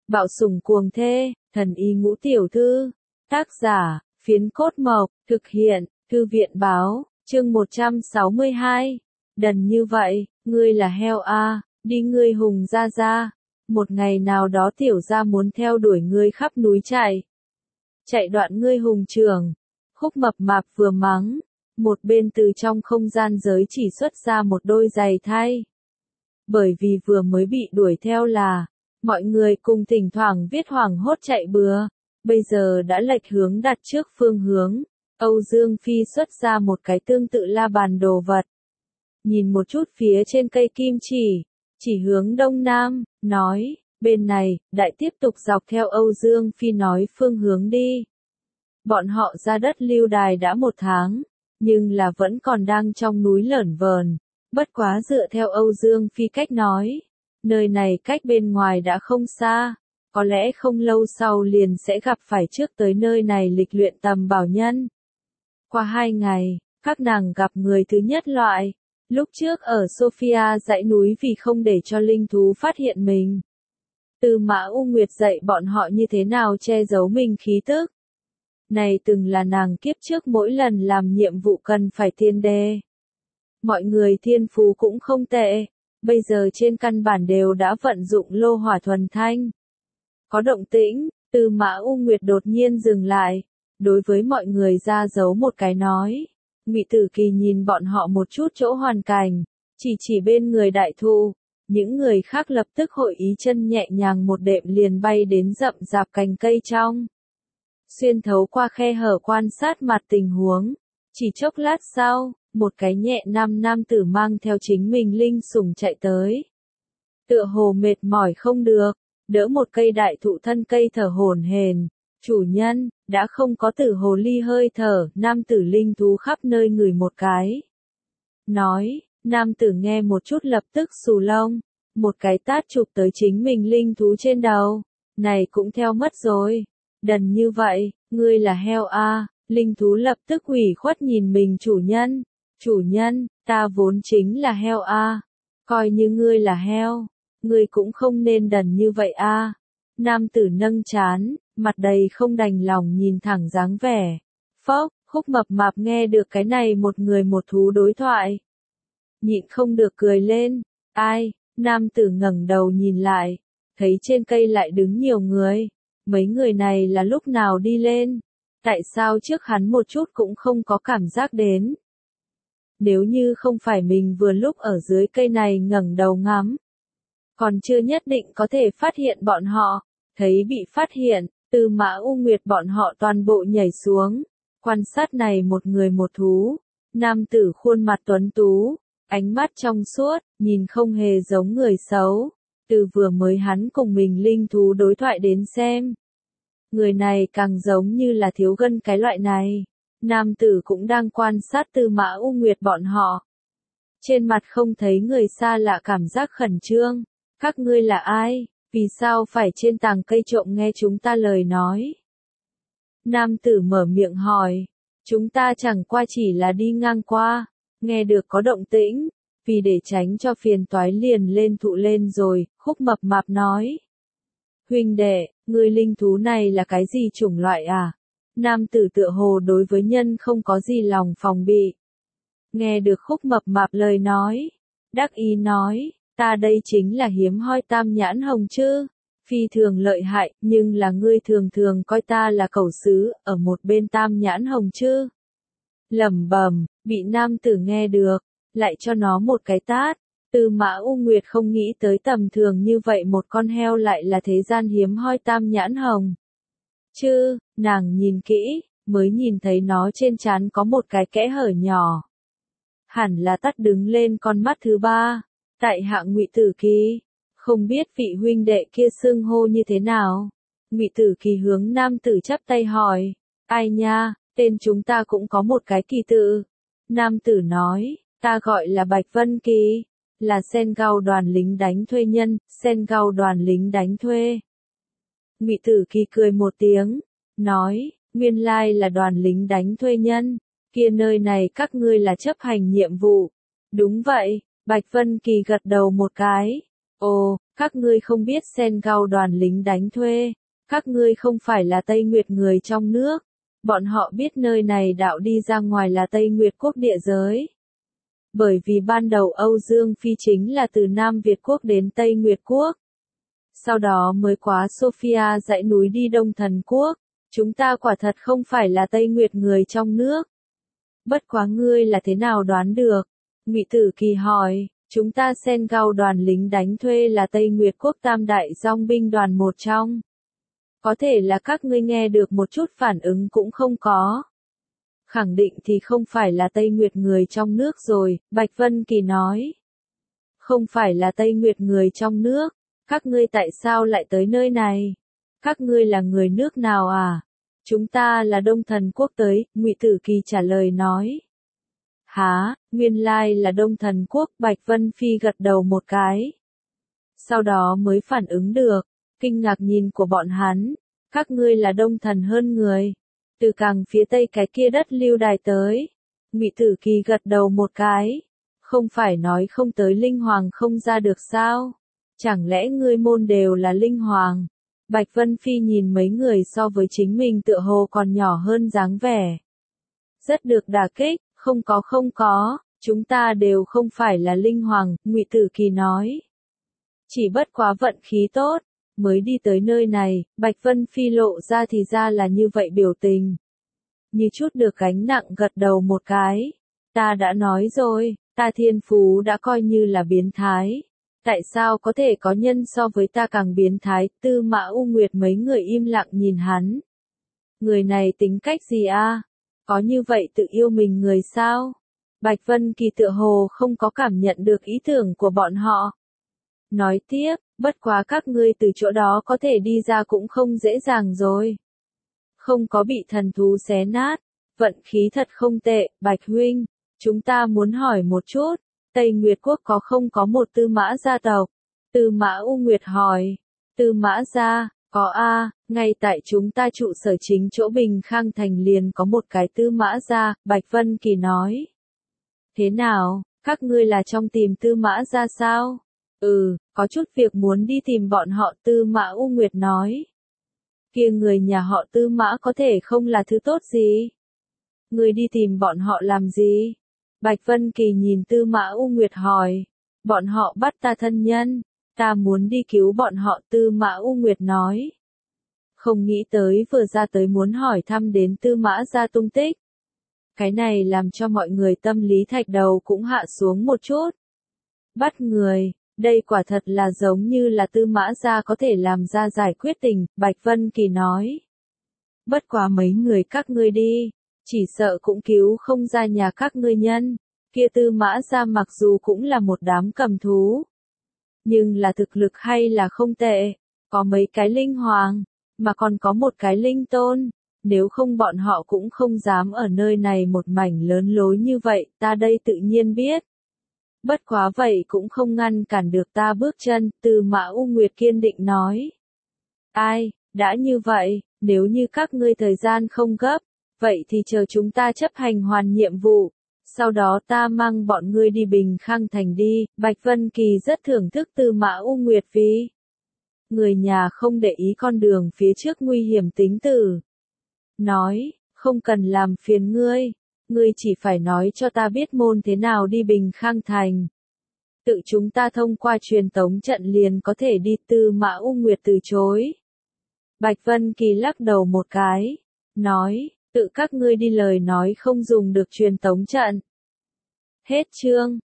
Bạo sủng cuồng thê, thần y ngũ tiểu thư. Tác giả, Phiến Cốt Mộc, thực hiện, Thư viện báo, chương 162. Đần như vậy, ngươi là heo a, đi ngươi Hùng gia gia. Một ngày nào đó tiểu gia muốn theo đuổi ngươi khắp núi chạy. Chạy đoạn ngươi Hùng trưởng. Khúc Mập Mạp vừa mắng, một bên từ trong không gian giới chỉ xuất ra một đôi giày thay. Bởi vì vừa mới bị đuổi theo là, mọi người cùng thỉnh thoảng viết hoảng hốt chạy bừa, bây giờ đã lệch hướng đặt trước phương hướng. Âu Dương Phi xuất ra một cái tương tự la bàn đồ vật. Nhìn một chút phía trên cây kim chỉ hướng đông nam, nói, bên này, đại tiếp tục dọc theo Âu Dương Phi nói phương hướng đi. Bọn họ ra đất lưu đài đã 1 tháng, nhưng là vẫn còn đang trong núi lởn vởn. Bất quá dựa theo Âu Dương Phi cách nói, nơi này cách bên ngoài đã không xa, có lẽ không lâu sau liền sẽ gặp phải trước tới nơi này lịch luyện tầm bảo nhân. Qua 2 ngày, các nàng gặp người thứ nhất loại, lúc trước ở Sophia dãy núi vì không để cho linh thú phát hiện mình. Tư Mã U Nguyệt dạy bọn họ như thế nào che giấu mình khí tức. Này từng là nàng kiếp trước mỗi lần làm nhiệm vụ cần phải thiên đề. Mọi người thiên phú cũng không tệ, bây giờ trên căn bản đều đã vận dụng lô hỏa thuần thanh. Có động tĩnh, Tư Mã U Nguyệt đột nhiên dừng lại, đối với mọi người ra dấu một cái nói. Ngụy Tử Kỳ nhìn bọn họ một chút chỗ hoàn cảnh, chỉ bên người đại thụ, những người khác lập tức hội ý chân nhẹ nhàng một đệm liền bay đến rậm rạp cành cây trong. Xuyên thấu qua khe hở quan sát mặt tình huống, chỉ chốc lát sau, một cái nhẹ nam tử mang theo chính mình linh sủng chạy tới. Tựa hồ mệt mỏi không được, đỡ một cây đại thụ thân cây thở hổn hển. Chủ nhân, đã không có tử hồ ly hơi thở, nam tử linh thú khắp nơi ngửi một cái. Nói, nam tử nghe một chút lập tức xù lông, một cái tát chụp tới chính mình linh thú trên đầu. Này cũng theo mất rồi. Đần như vậy, ngươi là heo a. Linh thú lập tức ủy khuất nhìn mình chủ nhân. Chủ nhân, ta vốn chính là heo a. Coi như ngươi là heo, ngươi cũng không nên đần như vậy a. Nam tử nâng trán, mặt đầy không đành lòng nhìn thẳng dáng vẻ. Phốc, Khúc Mập Mạp nghe được cái này một người một thú đối thoại. Nhịn không được cười lên. Ai? Nam tử ngẩng đầu nhìn lại, thấy trên cây lại đứng nhiều người. Mấy người này là lúc nào đi lên? Tại sao trước hắn một chút cũng không có cảm giác đến? Nếu như không phải mình vừa lúc ở dưới cây này ngẩng đầu ngắm, còn chưa nhất định có thể phát hiện bọn họ. Thấy bị phát hiện, Tư Mã U Nguyệt bọn họ toàn bộ nhảy xuống. Quan sát này một người một thú. Nam tử khuôn mặt tuấn tú, ánh mắt trong suốt, nhìn không hề giống người xấu. Từ vừa mới hắn cùng mình linh thú đối thoại đến xem. Người này càng giống như là thiếu gân cái loại này. Nam tử cũng đang quan sát Tư Mã U Nguyệt bọn họ. Trên mặt không thấy người xa lạ cảm giác khẩn trương. Các ngươi là ai? Vì sao phải trên tàng cây trộm nghe chúng ta lời nói? Nam tử mở miệng hỏi. Chúng ta chẳng qua chỉ là đi ngang qua. Nghe được có động tĩnh. Vì để tránh cho phiền toái liền lên thụ lên rồi, Khúc Mập Mạp nói. Huynh đệ, người linh thú này là cái gì chủng loại à? Nam tử tựa hồ đối với nhân không có gì lòng phòng bị. Nghe được Khúc Mập Mạp lời nói. Đắc ý nói, ta đây chính là hiếm hoi tam nhãn hồng chứ. Phi thường lợi hại, nhưng là ngươi thường thường coi ta là cẩu sứ, ở một bên tam nhãn hồng chứ. Lẩm bẩm, bị nam tử nghe được, lại cho nó một cái tát. Tư Mã U Nguyệt không nghĩ tới tầm thường như vậy một con heo lại là thế gian hiếm hoi tam nhãn hồng. Chứ, nàng nhìn kỹ, mới nhìn thấy nó trên trán có một cái kẽ hở nhỏ. Hẳn là tắt đứng lên con mắt thứ 3. Tại hạ Ngụy Tử Kỳ, không biết vị huynh đệ kia xưng hô như thế nào. Ngụy Tử Kỳ hướng nam tử chắp tay hỏi, ai nha, tên chúng ta cũng có một cái kỳ tự. Nam tử nói, ta gọi là Bạch Vân Kỳ, là Sen Gao đoàn lính đánh thuê nhân, Sen Gao đoàn lính đánh thuê. Ngụy Tử Kỳ cười một tiếng, nói, nguyên lai là đoàn lính đánh thuê nhân, kia nơi này các ngươi là chấp hành nhiệm vụ. Đúng vậy, Bạch Vân Kỳ gật đầu một cái. Ồ, Các ngươi không biết Sen Gao đoàn lính đánh thuê. Các ngươi không phải là Tây Nguyệt người trong nước. Bọn họ biết nơi này đạo đi ra ngoài là Tây Nguyệt quốc địa giới. Bởi vì ban đầu Âu Dương Phi chính là từ Nam Việt quốc đến Tây Nguyệt quốc. Sau đó mới quá Sophia dãy núi đi Đông Thần quốc. Chúng ta quả thật không phải là Tây Nguyệt người trong nước. Bất quá ngươi là thế nào đoán được? Ngụy Tử Kỳ hỏi, chúng ta Sen Gao đoàn lính đánh thuê là Tây Nguyệt quốc tam đại dòng binh đoàn một trong. Có thể là các ngươi nghe được một chút phản ứng cũng không có. Khẳng định thì không phải là Tây Nguyệt người trong nước rồi, Bạch Vân Kỳ nói. Không phải là Tây Nguyệt người trong nước, các ngươi tại sao lại tới nơi này? Các ngươi là người nước nào à? Chúng ta là Đông Thần quốc tới, Ngụy Tử Kỳ trả lời nói. Hả, nguyên lai là Đông Thần quốc, Bạch Vân Phi gật đầu một cái. Sau đó mới phản ứng được, kinh ngạc nhìn của bọn hắn, các ngươi là Đông Thần hơn người. Từ càng phía tây cái kia đất lưu đài tới. Ngụy Tử Kỳ gật đầu một cái. Không phải nói không tới Linh Hoàng không ra được sao? Chẳng lẽ ngươi môn đều là Linh Hoàng? Bạch Vân Phi nhìn mấy người so với chính mình tựa hồ còn nhỏ hơn dáng vẻ. Rất được đả kích, không có, chúng ta đều không phải là Linh Hoàng, Ngụy Tử Kỳ nói. Chỉ bất quá vận khí tốt. Mới đi tới nơi này, Bạch Vân Phi lộ ra thì ra là như vậy biểu tình. Như chút được gánh nặng gật đầu một cái. Ta đã nói rồi, ta thiên phú đã coi như là biến thái. Tại sao có thể có nhân so với ta càng biến thái? Tư Mã U Nguyệt mấy người im lặng nhìn hắn. Người này tính cách gì a? Có như vậy tự yêu mình người sao? Bạch Vân Kỳ tựa hồ không có cảm nhận được ý tưởng của bọn họ. Nói tiếp, bất quá các ngươi từ chỗ đó có thể đi ra cũng không dễ dàng rồi. Không có bị thần thú xé nát, vận khí thật không tệ, Bạch huynh, chúng ta muốn hỏi một chút, Tây Nguyệt quốc có không có một Tư Mã gia tộc? Tư Mã U Nguyệt hỏi, Tư Mã gia, có a, ngay tại chúng ta trụ sở chính chỗ Bình Khang thành liền có một cái Tư Mã gia, Bạch Vân Kỳ nói. Thế nào, các ngươi là trong tìm Tư Mã gia sao? Có chút việc muốn đi tìm bọn họ, Tư Mã U Nguyệt nói. Kia người nhà họ Tư Mã có thể không là thứ tốt gì? Người đi tìm bọn họ làm gì? Bạch Vân Kỳ nhìn Tư Mã U Nguyệt hỏi. Bọn họ bắt ta thân nhân, ta muốn đi cứu bọn họ, Tư Mã U Nguyệt nói. Không nghĩ tới vừa ra tới muốn hỏi thăm đến Tư Mã gia tung tích. Cái này làm cho mọi người tâm lý thạch đầu cũng hạ xuống một chút. Bắt người. Đây quả thật là giống như là Tư Mã gia có thể làm ra giải quyết tình, Bạch Vân Kỳ nói. Bất quá mấy người các ngươi đi, chỉ sợ cũng cứu không ra nhà các ngươi nhân, kia Tư Mã gia mặc dù cũng là một đám cầm thú. Nhưng là thực lực hay là không tệ, có mấy cái linh hoàng, mà còn có một cái linh tôn, nếu không bọn họ cũng không dám ở nơi này một mảnh lớn lối như vậy, ta đây tự nhiên biết. Bất quá vậy cũng không ngăn cản được ta bước chân, Tư Mã U Nguyệt kiên định nói. Ai, đã như vậy, nếu như các ngươi thời gian không gấp, vậy thì chờ chúng ta chấp hành hoàn nhiệm vụ, sau đó ta mang bọn ngươi đi Bình Khang thành đi, Bạch Vân Kỳ rất thưởng thức Tư Mã U Nguyệt vì người nhà không để ý con đường phía trước nguy hiểm tính tử. Nói, không cần làm phiền ngươi. Ngươi chỉ phải nói cho ta biết môn thế nào đi Bình Khang thành. Tự chúng ta thông qua truyền tống trận liền có thể đi, Tư Mã U Nguyệt từ chối. Bạch Vân Kỳ lắc đầu một cái, nói, tự các ngươi đi lời nói không dùng được truyền tống trận. Hết chương.